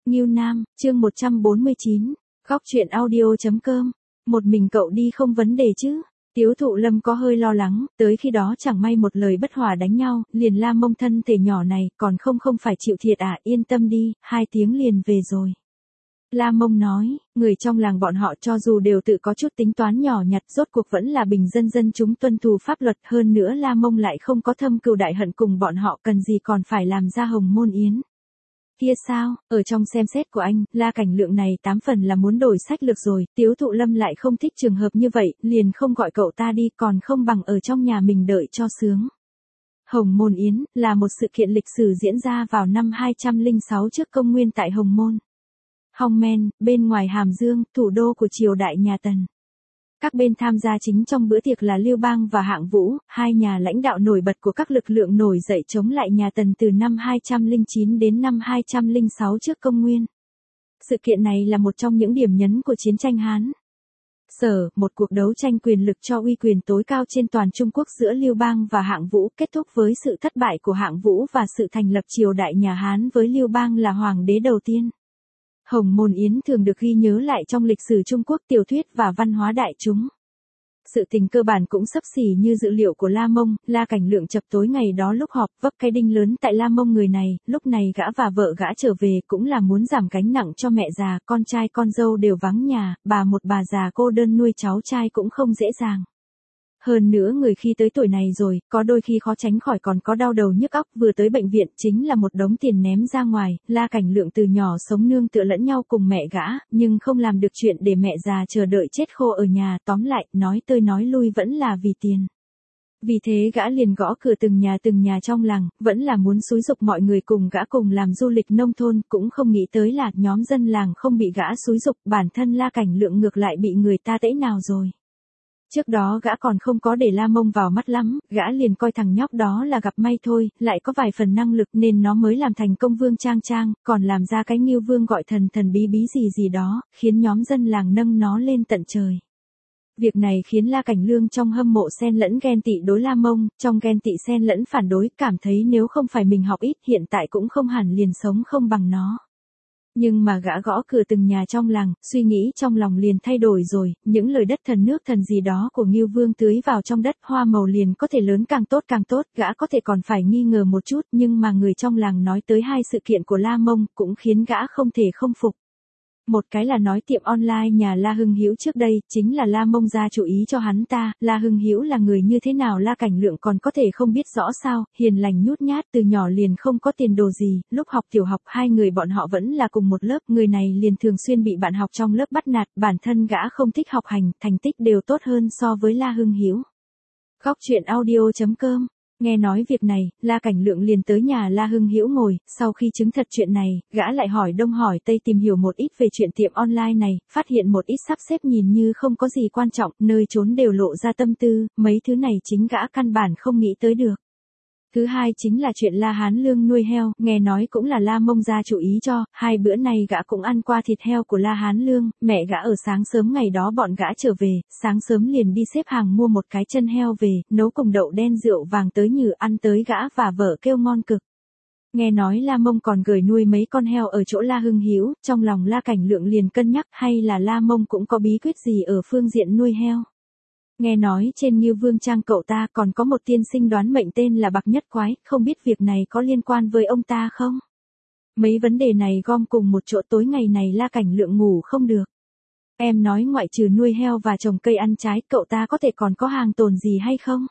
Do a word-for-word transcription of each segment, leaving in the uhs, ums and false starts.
Ngưu Nam, chương một trăm bốn mươi chín, góc truyện audio.com. Một mình cậu đi không vấn đề chứ? Tiếu Thụ Lâm có hơi lo lắng, tới khi đó chẳng may một lời bất hòa đánh nhau, liền la mông thân thể nhỏ này, còn không không phải chịu thiệt à, yên tâm đi, hai tiếng liền về rồi. La Mông nói, người trong làng bọn họ cho dù đều tự có chút tính toán nhỏ nhặt, rốt cuộc vẫn là bình dân dân chúng tuân thủ pháp luật, hơn nữa La Mông lại không có thâm cừu đại hận cùng bọn họ, cần gì còn phải làm ra hồng môn yến. Kia sao, ở trong xem xét của anh, La Cảnh Lượng này tám phần là muốn đổi sách lược rồi, Tiếu Thụ Lâm lại không thích trường hợp như vậy, liền không gọi cậu ta đi, còn không bằng ở trong nhà mình đợi cho sướng. Hồng Môn Yến, là một sự kiện lịch sử diễn ra vào năm hai trăm lẻ sáu trước công nguyên tại Hồng Môn. Hong Men, bên ngoài Hàm Dương, thủ đô của triều đại nhà Tần. Các bên tham gia chính trong bữa tiệc là Lưu Bang và Hạng Vũ, hai nhà lãnh đạo nổi bật của các lực lượng nổi dậy chống lại nhà Tần từ năm hai trăm lẻ chín đến năm hai trăm lẻ sáu trước công nguyên. Sự kiện này là một trong những điểm nhấn của chiến tranh Hán Sở, một cuộc đấu tranh quyền lực cho uy quyền tối cao trên toàn Trung Quốc giữa Lưu Bang và Hạng Vũ, kết thúc với sự thất bại của Hạng Vũ và sự thành lập triều đại nhà Hán với Lưu Bang là hoàng đế đầu tiên. Hồng Môn Yến thường được ghi nhớ lại trong lịch sử Trung Quốc, tiểu thuyết và văn hóa đại chúng. Sự tình cơ bản cũng xấp xỉ như dự liệu của La Mông, La Cảnh Lượng chập tối ngày đó lúc họp vấp cái đinh lớn tại La Mông người này, lúc này gã và vợ gã trở về cũng là muốn giảm gánh nặng cho mẹ già, con trai con dâu đều vắng nhà, bà một bà già cô đơn nuôi cháu trai cũng không dễ dàng. Hơn nữa người khi tới tuổi này rồi, có đôi khi khó tránh khỏi còn có đau đầu nhức óc, vừa tới bệnh viện chính là một đống tiền ném ra ngoài, La Cảnh Lượng từ nhỏ sống nương tựa lẫn nhau cùng mẹ gã, nhưng không làm được chuyện để mẹ già chờ đợi chết khô ở nhà, tóm lại, nói tơi nói lui vẫn là vì tiền. Vì thế gã liền gõ cửa từng nhà từng nhà trong làng, vẫn là muốn xúi giục mọi người cùng gã cùng làm du lịch nông thôn, cũng không nghĩ tới là nhóm dân làng không bị gã xúi giục, bản thân La Cảnh Lượng ngược lại bị người ta tễ nào rồi. Trước đó gã còn không có để La Mông vào mắt lắm, gã liền coi thằng nhóc đó là gặp may thôi, lại có vài phần năng lực nên nó mới làm thành công vương trang trang, còn làm ra cái Ngưu Vương gọi thần thần bí bí gì gì đó, khiến nhóm dân làng nâng nó lên tận trời. Việc này khiến La Cảnh Lương trong hâm mộ xen lẫn ghen tị đối La Mông, trong ghen tị xen lẫn phản đối, cảm thấy nếu không phải mình học ít hiện tại cũng không hẳn liền sống không bằng nó. Nhưng mà gã gõ cửa từng nhà trong làng, suy nghĩ trong lòng liền thay đổi rồi, những lời đất thần nước thần gì đó của Ngưu Vương tưới vào trong đất, hoa màu liền có thể lớn càng tốt càng tốt, gã có thể còn phải nghi ngờ một chút, nhưng mà người trong làng nói tới hai sự kiện của La Mông, cũng khiến gã không thể không phục. Một cái là nói tiệm online nhà La Hưng Hữu trước đây, chính là La Mông ra chủ ý cho hắn ta, La Hưng Hữu là người như thế nào La Cảnh Lượng còn có thể không biết rõ sao, hiền lành nhút nhát từ nhỏ liền không có tiền đồ gì, lúc học tiểu học hai người bọn họ vẫn là cùng một lớp, người này liền thường xuyên bị bạn học trong lớp bắt nạt, bản thân gã không thích học hành, thành tích đều tốt hơn so với La Hưng Hữu. Góc truyện audio.com. Nghe nói việc này, La Cảnh Lượng liền tới nhà La Hưng Hữu ngồi, sau khi chứng thật chuyện này, gã lại hỏi đông hỏi tây tìm hiểu một ít về chuyện tiệm online này, phát hiện một ít sắp xếp nhìn như không có gì quan trọng, nơi trốn đều lộ ra tâm tư, mấy thứ này chính gã căn bản không nghĩ tới được. Thứ hai chính là chuyện La Hán Lương nuôi heo, nghe nói cũng là La Mông ra chủ ý cho, hai bữa nay gã cũng ăn qua thịt heo của La Hán Lương, mẹ gã ở sáng sớm ngày đó bọn gã trở về, sáng sớm liền đi xếp hàng mua một cái chân heo về, nấu cùng đậu đen rượu vàng tới nhừ ăn tới gã và vợ kêu ngon cực. Nghe nói La Mông còn gửi nuôi mấy con heo ở chỗ La Hưng Hữu, trong lòng La Cảnh Lượng liền cân nhắc hay là La Mông cũng có bí quyết gì ở phương diện nuôi heo. Nghe nói trên Ngưu Vương trang cậu ta còn có một tiên sinh đoán mệnh tên là Bạc Nhất Quái, không biết việc này có liên quan với ông ta không? Mấy vấn đề này gom cùng một chỗ tối ngày này La Cảnh Lượng ngủ không được. Em nói ngoại trừ nuôi heo và trồng cây ăn trái, cậu ta có thể còn có hàng tồn gì hay không?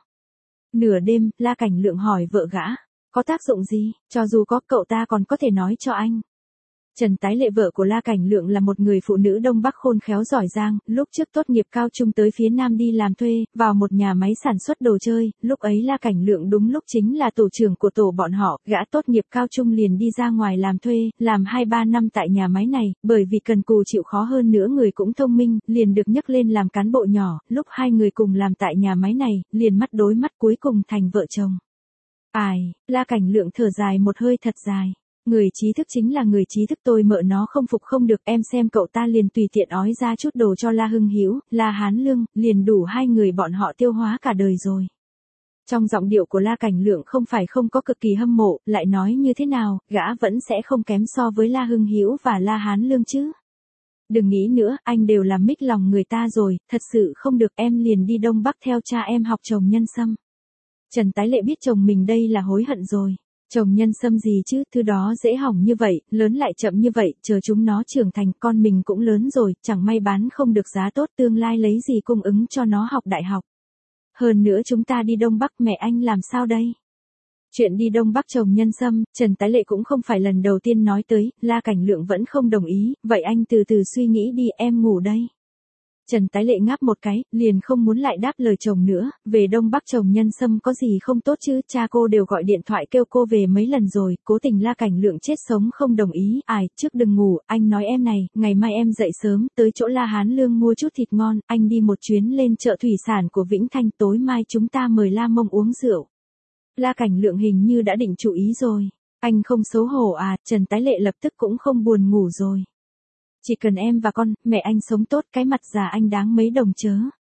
Nửa đêm, La Cảnh Lượng hỏi vợ gã, có tác dụng gì, cho dù có cậu ta còn có thể nói cho anh. Trần Tái Lệ vợ của La Cảnh Lượng là một người phụ nữ Đông Bắc khôn khéo giỏi giang, lúc trước tốt nghiệp cao trung tới phía Nam đi làm thuê, vào một nhà máy sản xuất đồ chơi, lúc ấy La Cảnh Lượng đúng lúc chính là tổ trưởng của tổ bọn họ, gã tốt nghiệp cao trung liền đi ra ngoài làm thuê, làm hai ba năm tại nhà máy này, bởi vì cần cù chịu khó hơn nữa người cũng thông minh, liền được nhấc lên làm cán bộ nhỏ, lúc hai người cùng làm tại nhà máy này, liền mắt đối mắt cuối cùng thành vợ chồng. Ai, La Cảnh Lượng thở dài một hơi thật dài. Người trí thức chính là người trí thức, tôi mợ nó không phục không được, em xem cậu ta liền tùy tiện ói ra chút đồ cho La Hưng Hữu, La Hán Lương, liền đủ hai người bọn họ tiêu hóa cả đời rồi. Trong giọng điệu của La Cảnh Lượng không phải không có cực kỳ hâm mộ, lại nói như thế nào, gã vẫn sẽ không kém so với La Hưng Hữu và La Hán Lương chứ. Đừng nghĩ nữa, anh đều làm mít lòng người ta rồi, thật sự không được, em liền đi Đông Bắc theo cha em học trồng nhân sâm. Trần Tái Lệ biết chồng mình đây là hối hận rồi. Trồng nhân sâm gì chứ, thứ đó dễ hỏng như vậy, lớn lại chậm như vậy, chờ chúng nó trưởng thành, con mình cũng lớn rồi, chẳng may bán không được giá tốt, tương lai lấy gì cung ứng cho nó học đại học. Hơn nữa chúng ta đi Đông Bắc, mẹ anh làm sao đây? Chuyện đi Đông Bắc trồng nhân sâm, Trần Tái Lệ cũng không phải lần đầu tiên nói tới, La Cảnh Lượng vẫn không đồng ý, vậy anh từ từ suy nghĩ đi, em ngủ đây. Trần Tái Lệ ngáp một cái, liền không muốn lại đáp lời chồng nữa, về Đông Bắc trồng nhân sâm có gì không tốt chứ, cha cô đều gọi điện thoại kêu cô về mấy lần rồi, cố tình La Cảnh Lượng chết sống không đồng ý, ai, trước đừng ngủ, anh nói em này, ngày mai em dậy sớm, tới chỗ La Hán Lương mua chút thịt ngon, anh đi một chuyến lên chợ thủy sản của Vĩnh Thanh, tối mai chúng ta mời La Mông uống rượu. La Cảnh Lượng hình như đã định chủ ý rồi, anh không xấu hổ à, Trần Tái Lệ lập tức cũng không buồn ngủ rồi. Chỉ cần em và con, mẹ anh sống tốt, cái mặt già anh đáng mấy đồng chớ.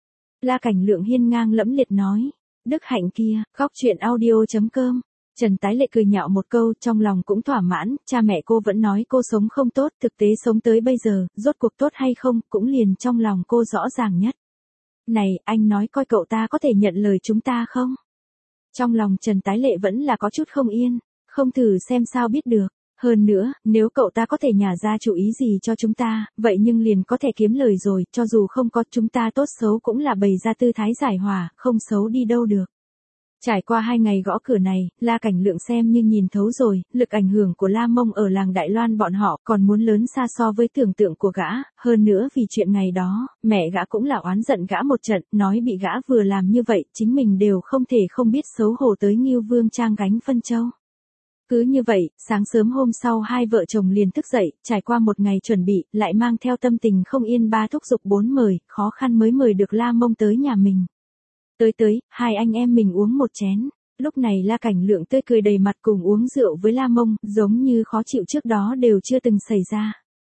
La Cảnh Lượng hiên ngang lẫm liệt nói. Đức Hạnh kia, khóc chuyện audio chấm com. Trần Tái Lệ cười nhạo một câu, trong lòng cũng thỏa mãn, cha mẹ cô vẫn nói cô sống không tốt, thực tế sống tới bây giờ, rốt cuộc tốt hay không, cũng liền trong lòng cô rõ ràng nhất. Này, anh nói coi cậu ta có thể nhận lời chúng ta không? Trong lòng Trần Tái Lệ vẫn là có chút không yên, không thử xem sao biết được. Hơn nữa, nếu cậu ta có thể nhả ra chủ ý gì cho chúng ta, vậy nhưng liền có thể kiếm lời rồi, cho dù không có chúng ta tốt xấu cũng là bày ra tư thái giải hòa, không xấu đi đâu được. Trải qua hai ngày gõ cửa này, La Cảnh Lượng xem như nhìn thấu rồi, lực ảnh hưởng của La Mông ở làng Đại Loan bọn họ còn muốn lớn xa so với tưởng tượng của gã, hơn nữa vì chuyện ngày đó, mẹ gã cũng là oán giận gã một trận, nói bị gã vừa làm như vậy, chính mình đều không thể không biết xấu hổ tới Ngưu Vương Trang gánh phân châu. Cứ như vậy, sáng sớm hôm sau hai vợ chồng liền thức dậy, trải qua một ngày chuẩn bị, lại mang theo tâm tình không yên ba thúc giục bốn mời, khó khăn mới mời được La Mông tới nhà mình. Tới tới, hai anh em mình uống một chén. Lúc này La Cảnh Lượng tươi cười đầy mặt cùng uống rượu với La Mông, giống như khó chịu trước đó đều chưa từng xảy ra.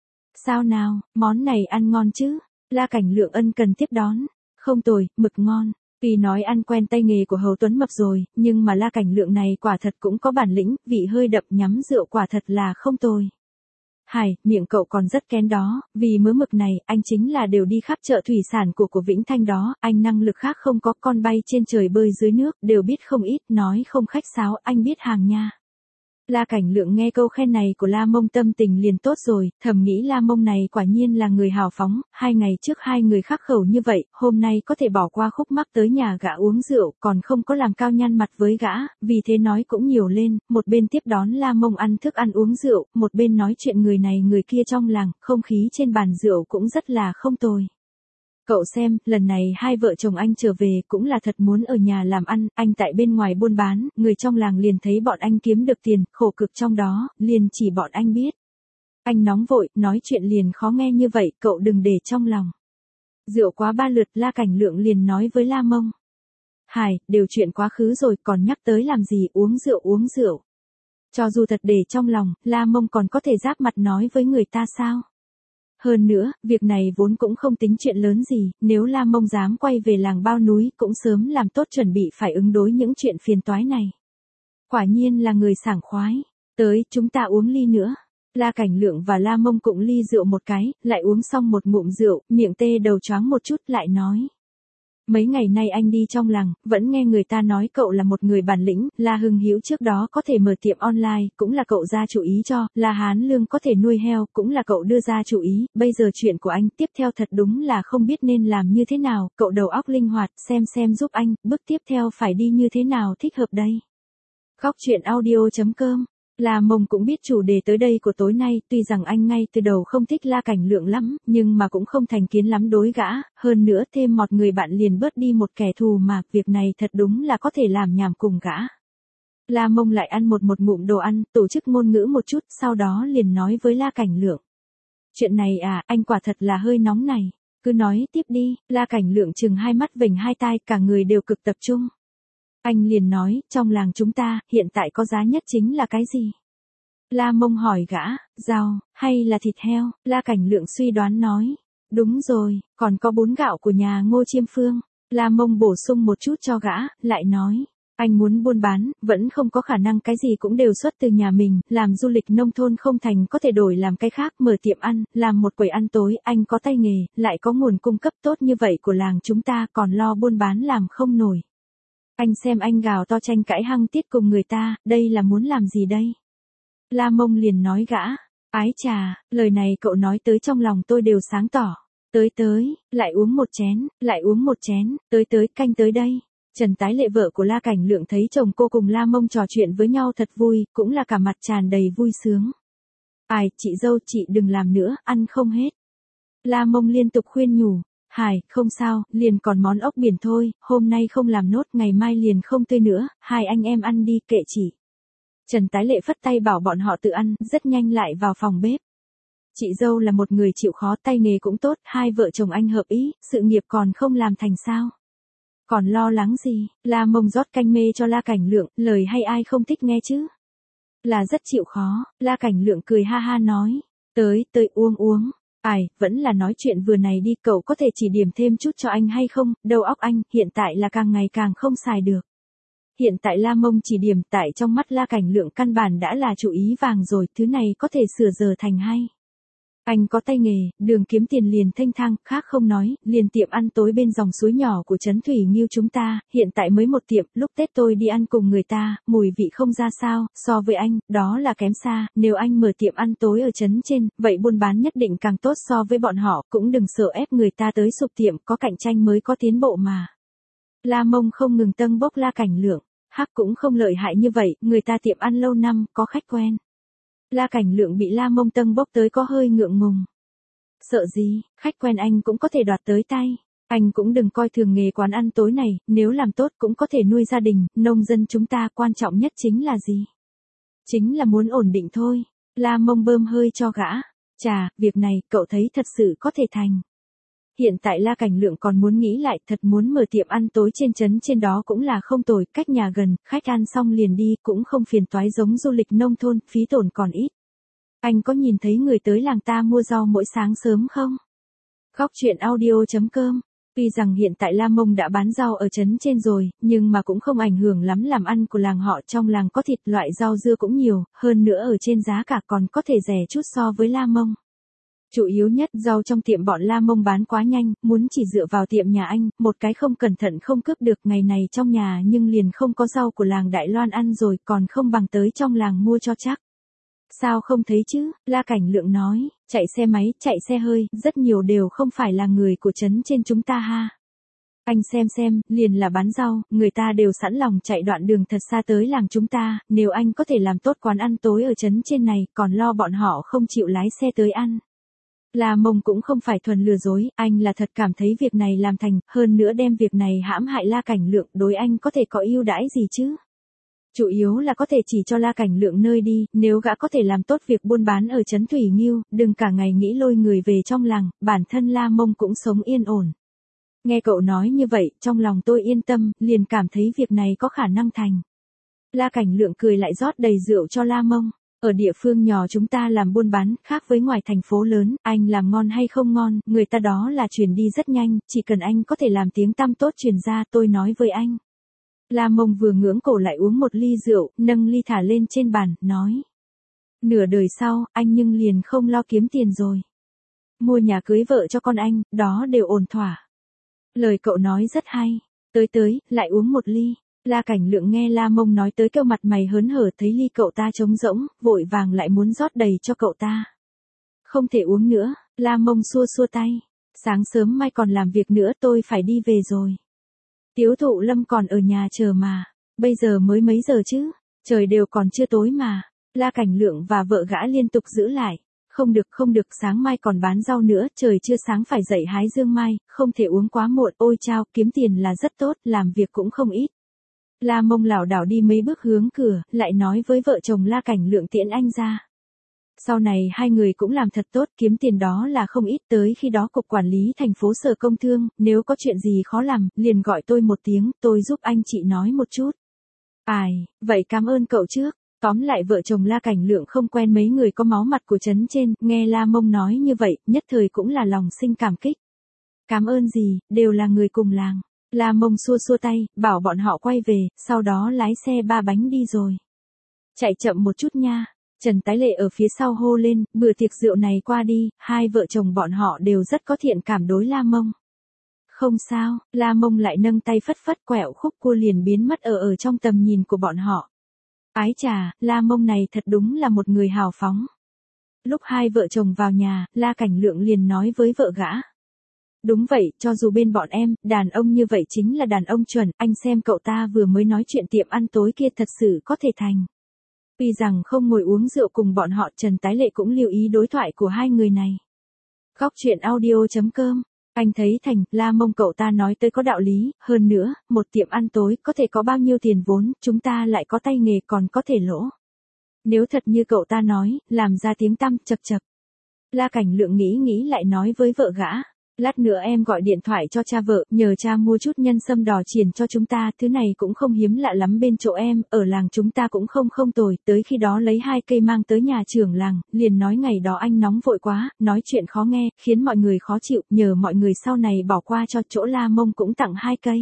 Sao nào, món này ăn ngon chứ? La Cảnh Lượng ân cần tiếp đón. Không tồi, mực ngon. Vì nói ăn quen tay nghề của Hầu Tuấn Mập rồi, nhưng mà La Cảnh Lượng này quả thật cũng có bản lĩnh, vị hơi đậm nhắm rượu quả thật là không tồi. Hải, miệng cậu còn rất kén đó, vì mớ mực này, anh chính là đều đi khắp chợ thủy sản của của Vĩnh Thanh đó, anh năng lực khác không có, con bay trên trời bơi dưới nước, đều biết không ít, nói không khách sáo, anh biết hàng nha. La Cảnh Lượng nghe câu khen này của La Mông tâm tình liền tốt rồi, thầm nghĩ La Mông này quả nhiên là người hào phóng, hai ngày trước hai người khắc khẩu như vậy, hôm nay có thể bỏ qua khúc mắc tới nhà gã uống rượu, còn không có làm cao nhăn mặt với gã, vì thế nói cũng nhiều lên, một bên tiếp đón La Mông ăn thức ăn uống rượu, một bên nói chuyện người này người kia trong làng, không khí trên bàn rượu cũng rất là không tồi. Cậu xem, lần này hai vợ chồng anh trở về cũng là thật muốn ở nhà làm ăn, anh tại bên ngoài buôn bán, người trong làng liền thấy bọn anh kiếm được tiền, khổ cực trong đó, liền chỉ bọn anh biết. Anh nóng vội, nói chuyện liền khó nghe như vậy, cậu đừng để trong lòng. Rượu quá ba lượt, La Cảnh Lượng liền nói với La Mông. Hải, đều chuyện quá khứ rồi, còn nhắc tới làm gì, uống rượu uống rượu. Cho dù thật để trong lòng, La Mông còn có thể giáp mặt nói với người ta sao? Hơn nữa, việc này vốn cũng không tính chuyện lớn gì, nếu La Mông dám quay về làng bao núi cũng sớm làm tốt chuẩn bị phải ứng đối những chuyện phiền toái này. Quả nhiên là người sảng khoái. Tới, chúng ta uống ly nữa. La Cảnh Lượng và La Mông cũng ly rượu một cái, lại uống xong một ngụm rượu, miệng tê đầu choáng một chút lại nói. Mấy ngày nay anh đi trong làng, vẫn nghe người ta nói cậu là một người bản lĩnh, La Hưng Hữu trước đó có thể mở tiệm online, cũng là cậu ra chủ ý cho, La Hán Lương có thể nuôi heo, cũng là cậu đưa ra chủ ý, bây giờ chuyện của anh tiếp theo thật đúng là không biết nên làm như thế nào, cậu đầu óc linh hoạt, xem xem giúp anh, bước tiếp theo phải đi như thế nào thích hợp đây. Khóc chuyện audio chấm com. La Mông cũng biết chủ đề tới đây của tối nay, tuy rằng anh ngay từ đầu không thích La Cảnh Lượng lắm, nhưng mà cũng không thành kiến lắm đối gã, hơn nữa thêm một người bạn liền bớt đi một kẻ thù mà, việc này thật đúng là có thể làm nhảm cùng gã. La Mông lại ăn một một ngụm đồ ăn, tổ chức ngôn ngữ một chút, sau đó liền nói với La Cảnh Lượng. Chuyện này à, anh quả thật là hơi nóng này, cứ nói tiếp đi, La Cảnh Lượng chừng hai mắt vểnh hai tai, cả người đều cực tập trung. Anh liền nói, trong làng chúng ta, hiện tại có giá nhất chính là cái gì? La Mông hỏi gã, rau, hay là thịt heo? La Cảnh Lượng suy đoán nói, đúng rồi, còn có bún gạo của nhà Ngô Chiêm Phương. La Mông bổ sung một chút cho gã, lại nói, Anh muốn buôn bán, vẫn không có khả năng cái gì cũng đều xuất từ nhà mình, làm du lịch nông thôn không thành có thể đổi làm cái khác, mở tiệm ăn, làm một quầy ăn tối, anh có tay nghề, lại có nguồn cung cấp tốt như vậy của làng chúng ta còn lo buôn bán làm không nổi. Anh xem anh gào to tranh cãi hăng tiết cùng người ta, đây là muốn làm gì đây? La Mông liền nói gã, ái chà, lời này cậu nói tới trong lòng tôi đều sáng tỏ. Tới tới, lại uống một chén, lại uống một chén, tới tới, canh tới đây. Trần Tái Lệ vợ của La Cảnh Lượng thấy chồng cô cùng La Mông trò chuyện với nhau thật vui, cũng là cả mặt tràn đầy vui sướng. Ai, chị dâu chị đừng làm nữa, ăn không hết. La Mông liên tục khuyên nhủ, Hải, không sao, liền còn món ốc biển thôi, hôm nay không làm nốt, ngày mai liền không tươi nữa, hai anh em ăn đi, kệ chị. Trần Tái Lệ phất tay bảo bọn họ tự ăn, rất nhanh lại vào phòng bếp. Chị dâu là một người chịu khó, tay nghề cũng tốt, hai vợ chồng anh hợp ý, sự nghiệp còn không làm thành sao. Còn lo lắng gì, La Mông rót canh mê cho La Cảnh Lượng, lời hay ai không thích nghe chứ. Là rất chịu khó, La Cảnh Lượng cười ha ha nói, tới, tới uống uống. Ai, vẫn là nói chuyện vừa này đi, cậu có thể chỉ điểm thêm chút cho anh hay không, đầu óc anh, hiện tại là càng ngày càng không xài được. Hiện tại La Mông chỉ điểm, tại trong mắt La Cảnh Lượng căn bản đã là chủ ý vàng rồi, thứ này có thể sửa giờ thành hay. Anh có tay nghề, đường kiếm tiền liền thanh thang, khác không nói, liền tiệm ăn tối bên dòng suối nhỏ của Trấn Thủy Nghiêu chúng ta, hiện tại mới một tiệm, lúc Tết tôi đi ăn cùng người ta, mùi vị không ra sao, so với anh, đó là kém xa, nếu anh mở tiệm ăn tối ở Trấn trên, vậy buôn bán nhất định càng tốt so với bọn họ, cũng đừng sợ ép người ta tới sụp tiệm, có cạnh tranh mới có tiến bộ mà. La Mông không ngừng tâng bốc La Cảnh Lượng, hắc cũng không lợi hại như vậy, người ta tiệm ăn lâu năm, có khách quen. La Cảnh Lượng bị La Mông tâng bốc tới có hơi ngượng ngùng. Sợ gì, khách quen anh cũng có thể đoạt tới tay. Anh cũng đừng coi thường nghề quán ăn tối này, nếu làm tốt cũng có thể nuôi gia đình, nông dân chúng ta quan trọng nhất chính là gì? Chính là muốn ổn định thôi. La Mông bơm hơi cho gã. Chà, việc này cậu thấy thật sự có thể thành. Hiện tại La Cảnh Lượng còn muốn nghĩ lại, thật muốn mở tiệm ăn tối trên trấn trên đó cũng là không tồi, cách nhà gần, khách ăn xong liền đi, cũng không phiền toái giống du lịch nông thôn, phí tổn còn ít. Anh có nhìn thấy người tới làng ta mua rau mỗi sáng sớm không? Góc truyện audio chấm com. Tuy rằng hiện tại La Mông đã bán rau ở trấn trên rồi, nhưng mà cũng không ảnh hưởng lắm làm ăn của làng họ, trong làng có thịt loại rau dưa cũng nhiều, hơn nữa ở trên giá cả còn có thể rẻ chút so với La Mông. Chủ yếu nhất rau trong tiệm bọn La Mông bán quá nhanh, muốn chỉ dựa vào tiệm nhà anh, một cái không cẩn thận không cướp được, ngày này trong nhà nhưng liền không có rau của làng Đại Loan ăn rồi, còn không bằng tới trong làng mua cho chắc. Sao không thấy chứ, La Cảnh Lượng nói, chạy xe máy, chạy xe hơi, rất nhiều đều không phải là người của trấn trên chúng ta ha. Anh xem xem, liền là bán rau, người ta đều sẵn lòng chạy đoạn đường thật xa tới làng chúng ta, nếu anh có thể làm tốt quán ăn tối ở trấn trên này, còn lo bọn họ không chịu lái xe tới ăn. La Mông cũng không phải thuần lừa dối, anh là thật cảm thấy việc này làm thành, hơn nữa đem việc này hãm hại La Cảnh Lượng, đối anh có thể có ưu đãi gì chứ? Chủ yếu là có thể chỉ cho La Cảnh Lượng nơi đi, nếu gã có thể làm tốt việc buôn bán ở Trấn Thủy Nghiêu, đừng cả ngày nghĩ lôi người về trong làng, bản thân La Mông cũng sống yên ổn. Nghe cậu nói như vậy, trong lòng tôi yên tâm, liền cảm thấy việc này có khả năng thành. La Cảnh Lượng cười lại rót đầy rượu cho La Mông. Ở địa phương nhỏ chúng ta làm buôn bán, khác với ngoài thành phố lớn, anh làm ngon hay không ngon, người ta đó là truyền đi rất nhanh, chỉ cần anh có thể làm tiếng tăm tốt truyền ra, tôi nói với anh. La Mông vừa ngưỡng cổ lại uống một ly rượu, nâng ly thả lên trên bàn, nói. Nửa đời sau, anh nhưng liền không lo kiếm tiền rồi. Mua nhà cưới vợ cho con anh, đó đều ổn thỏa. Lời cậu nói rất hay. Tới tới, lại uống một ly. La Cảnh Lượng nghe La Mông nói tới kêu mặt mày hớn hở, thấy ly cậu ta trống rỗng, vội vàng lại muốn rót đầy cho cậu ta. Không thể uống nữa, La Mông xua xua tay. Sáng sớm mai còn làm việc nữa, tôi phải đi về rồi. Tiếu Thụ Lâm còn ở nhà chờ mà. Bây giờ mới mấy giờ chứ? Trời đều còn chưa tối mà. La Cảnh Lượng và vợ gã liên tục giữ lại. Không được không được, sáng mai còn bán rau nữa, trời chưa sáng phải dậy hái dương mai, không thể uống quá muộn, ôi chao, kiếm tiền là rất tốt, làm việc cũng không ít. La Mông lảo đảo đi mấy bước hướng cửa, lại nói với vợ chồng La Cảnh Lượng tiễn anh ra. Sau này hai người cũng làm thật tốt, kiếm tiền đó là không ít, tới khi đó cục quản lý thành phố Sở Công Thương, nếu có chuyện gì khó làm, liền gọi tôi một tiếng, tôi giúp anh chị nói một chút. Ai, vậy cảm ơn cậu trước. Tóm lại vợ chồng La Cảnh Lượng không quen mấy người có máu mặt của trấn trên, nghe La Mông nói như vậy, nhất thời cũng là lòng sinh cảm kích. Cảm ơn gì, đều là người cùng làng. La Mông xua xua tay, bảo bọn họ quay về, sau đó lái xe ba bánh đi rồi. Chạy chậm một chút nha. Trần Tái Lệ ở phía sau hô lên, bữa tiệc rượu này qua đi, hai vợ chồng bọn họ đều rất có thiện cảm đối La Mông. Không sao, La Mông lại nâng tay phất phất quẹo khúc cua liền biến mất ở ở trong tầm nhìn của bọn họ. Ái chà, La Mông này thật đúng là một người hào phóng. Lúc hai vợ chồng vào nhà, La Cảnh Lượng liền nói với vợ gã. Đúng vậy, cho dù bên bọn em, đàn ông như vậy chính là đàn ông chuẩn, anh xem cậu ta vừa mới nói chuyện tiệm ăn tối kia thật sự có thể thành. Tuy rằng không ngồi uống rượu cùng bọn họ, Trần Tái Lệ cũng lưu ý đối thoại của hai người này. Góc truyện audio chấm com, anh thấy thành, La Mông cậu ta nói tới có đạo lý, hơn nữa, một tiệm ăn tối có thể có bao nhiêu tiền vốn, chúng ta lại có tay nghề còn có thể lỗ. Nếu thật như cậu ta nói, làm ra tiếng tăm, chật chật. La Cảnh Lượng nghĩ nghĩ lại nói với vợ gã. Lát nữa em gọi điện thoại cho cha vợ, nhờ cha mua chút nhân sâm đỏ chiền cho chúng ta, thứ này cũng không hiếm lạ lắm bên chỗ em, ở làng chúng ta cũng không không tồi, tới khi đó lấy hai cây mang tới nhà trưởng làng, liền nói ngày đó anh nóng vội quá, nói chuyện khó nghe, khiến mọi người khó chịu, nhờ mọi người sau này bỏ qua cho, chỗ La Mông cũng tặng hai cây.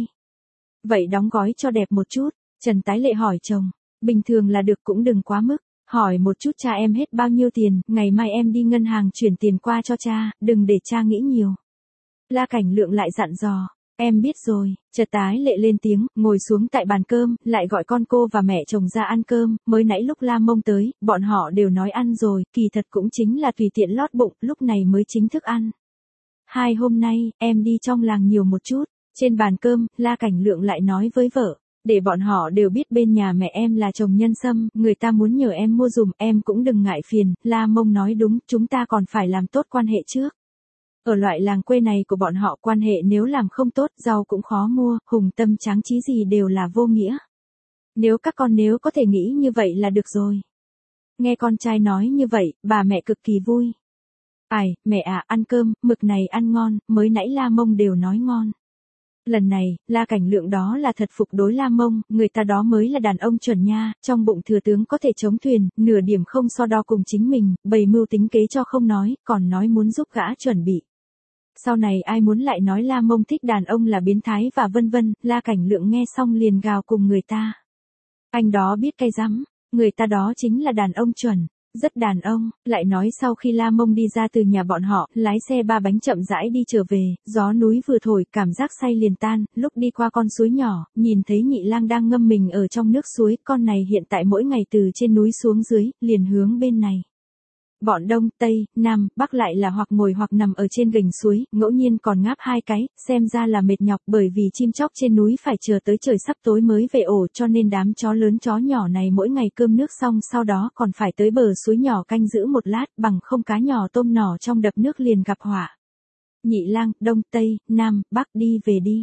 Vậy đóng gói cho đẹp một chút, Trần Tái Lệ hỏi chồng, bình thường là được cũng đừng quá mức. Hỏi một chút cha em hết bao nhiêu tiền, ngày mai em đi ngân hàng chuyển tiền qua cho cha, đừng để cha nghĩ nhiều. La Cảnh Lượng lại dặn dò, em biết rồi. Trần Tái Lệ lên tiếng, ngồi xuống tại bàn cơm, lại gọi con cô và mẹ chồng ra ăn cơm, mới nãy lúc La Mông tới, bọn họ đều nói ăn rồi, kỳ thật cũng chính là tùy tiện lót bụng, lúc này mới chính thức ăn. Hai hôm nay, em đi trong làng nhiều một chút, trên bàn cơm, La Cảnh Lượng lại nói với vợ. Để bọn họ đều biết bên nhà mẹ em là trồng nhân sâm, người ta muốn nhờ em mua dùm, em cũng đừng ngại phiền. La Mông nói đúng, chúng ta còn phải làm tốt quan hệ trước. Ở loại làng quê này của bọn họ, quan hệ nếu làm không tốt, rau cũng khó mua, hùng tâm tráng trí gì đều là vô nghĩa. Nếu các con nếu có thể nghĩ như vậy là được rồi. Nghe con trai nói như vậy, bà mẹ cực kỳ vui. Ai, mẹ à, ăn cơm, mực này ăn ngon, mới nãy La Mông đều nói ngon. Lần này, La Cảnh Lượng đó là thật phục đối La Mông, người ta đó mới là đàn ông chuẩn nha, trong bụng thừa tướng có thể chống thuyền, nửa điểm không so đo cùng chính mình, bày mưu tính kế cho không nói, còn nói muốn giúp gã chuẩn bị. Sau này ai muốn lại nói La Mông thích đàn ông là biến thái và vân vân, La Cảnh Lượng nghe xong liền gào cùng người ta. Anh đó biết cay rắm, người ta đó chính là đàn ông chuẩn. Rất đàn ông, lại nói sau khi La Mông đi ra từ nhà bọn họ, lái xe ba bánh chậm rãi đi trở về, gió núi vừa thổi, cảm giác say liền tan, lúc đi qua con suối nhỏ, nhìn thấy Nhị Lang đang ngâm mình ở trong nước suối, con này hiện tại mỗi ngày từ trên núi xuống dưới, liền hướng bên này. Bọn Đông, Tây, Nam, Bắc lại là hoặc ngồi hoặc nằm ở trên gành suối, ngẫu nhiên còn ngáp hai cái, xem ra là mệt nhọc bởi vì chim chóc trên núi phải chờ tới trời sắp tối mới về ổ, cho nên đám chó lớn chó nhỏ này mỗi ngày cơm nước xong sau đó còn phải tới bờ suối nhỏ canh giữ một lát, bằng không cá nhỏ tôm nỏ trong đập nước liền gặp họa. Nhị Lang, Đông, Tây, Nam, Bắc đi về đi.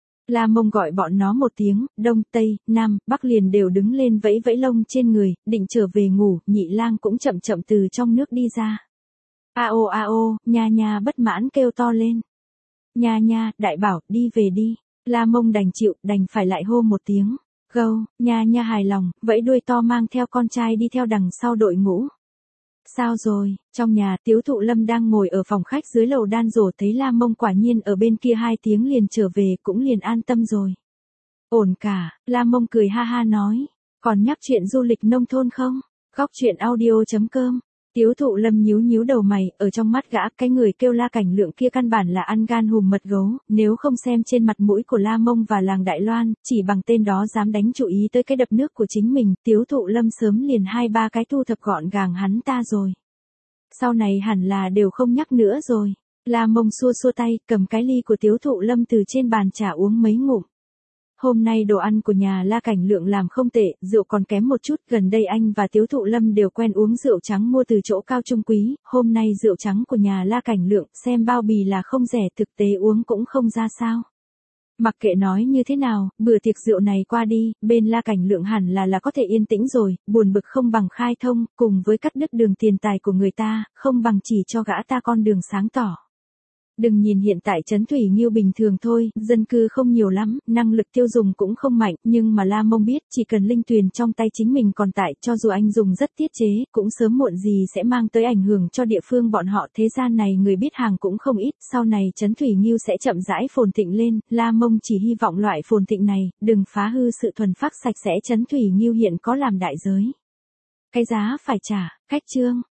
La Mông gọi bọn nó một tiếng, Đông, Tây, Nam, Bắc liền đều đứng lên vẫy vẫy lông trên người, định trở về ngủ, Nhị Lang cũng chậm chậm từ trong nước đi ra. A ô a ô, nha nha bất mãn kêu to lên. Nha nha, đại bảo, đi về đi. La Mông đành chịu, đành phải lại hô một tiếng. Gâu, nha nha hài lòng, vẫy đuôi to mang theo con trai đi theo đằng sau đội ngũ. Sao rồi, trong nhà, Tiếu Thụ Lâm đang ngồi ở phòng khách dưới lầu đan rổ thấy La Mông quả nhiên ở bên kia hai tiếng liền trở về, cũng liền an tâm rồi. Ổn cả, La Mông cười ha ha nói, còn nhắc chuyện du lịch nông thôn không? Góc truyện audio chấm com. Tiếu Thụ Lâm nhíu nhíu đầu mày, ở trong mắt gã, cái người kêu La Cảnh Lượng kia căn bản là ăn gan hùm mật gấu, nếu không xem trên mặt mũi của La Mông và làng Đại Loan, chỉ bằng tên đó dám đánh chú ý tới cái đập nước của chính mình, Tiếu Thụ Lâm sớm liền hai ba cái thu thập gọn gàng hắn ta rồi. Sau này hẳn là đều không nhắc nữa rồi. La Mông xua xua tay, cầm cái ly của Tiếu Thụ Lâm từ trên bàn trà uống mấy ngụm. Hôm nay đồ ăn của nhà La Cảnh Lượng làm không tệ, rượu còn kém một chút, gần đây anh và Tiếu Thụ Lâm đều quen uống rượu trắng mua từ chỗ cao trung quý, hôm nay rượu trắng của nhà La Cảnh Lượng, xem bao bì là không rẻ, thực tế uống cũng không ra sao. Mặc kệ nói như thế nào, bữa tiệc rượu này qua đi, bên La Cảnh Lượng hẳn là là có thể yên tĩnh rồi, buồn bực không bằng khai thông, cùng với cắt đứt đường tiền tài của người ta, không bằng chỉ cho gã ta con đường sáng tỏ. Đừng nhìn hiện tại Trấn Thủy Nghiêu bình thường thôi, dân cư không nhiều lắm, năng lực tiêu dùng cũng không mạnh, nhưng mà La Mông biết, chỉ cần linh tuyền trong tay chính mình còn tại, cho dù anh dùng rất tiết chế, cũng sớm muộn gì sẽ mang tới ảnh hưởng cho địa phương bọn họ. Thế gian này người biết hàng cũng không ít, sau này Trấn Thủy Nghiêu sẽ chậm rãi phồn thịnh lên, La Mông chỉ hy vọng loại phồn thịnh này, đừng phá hư sự thuần phác sạch sẽ Trấn Thủy Nghiêu hiện có làm đại giới. Cái giá phải trả, khách trương.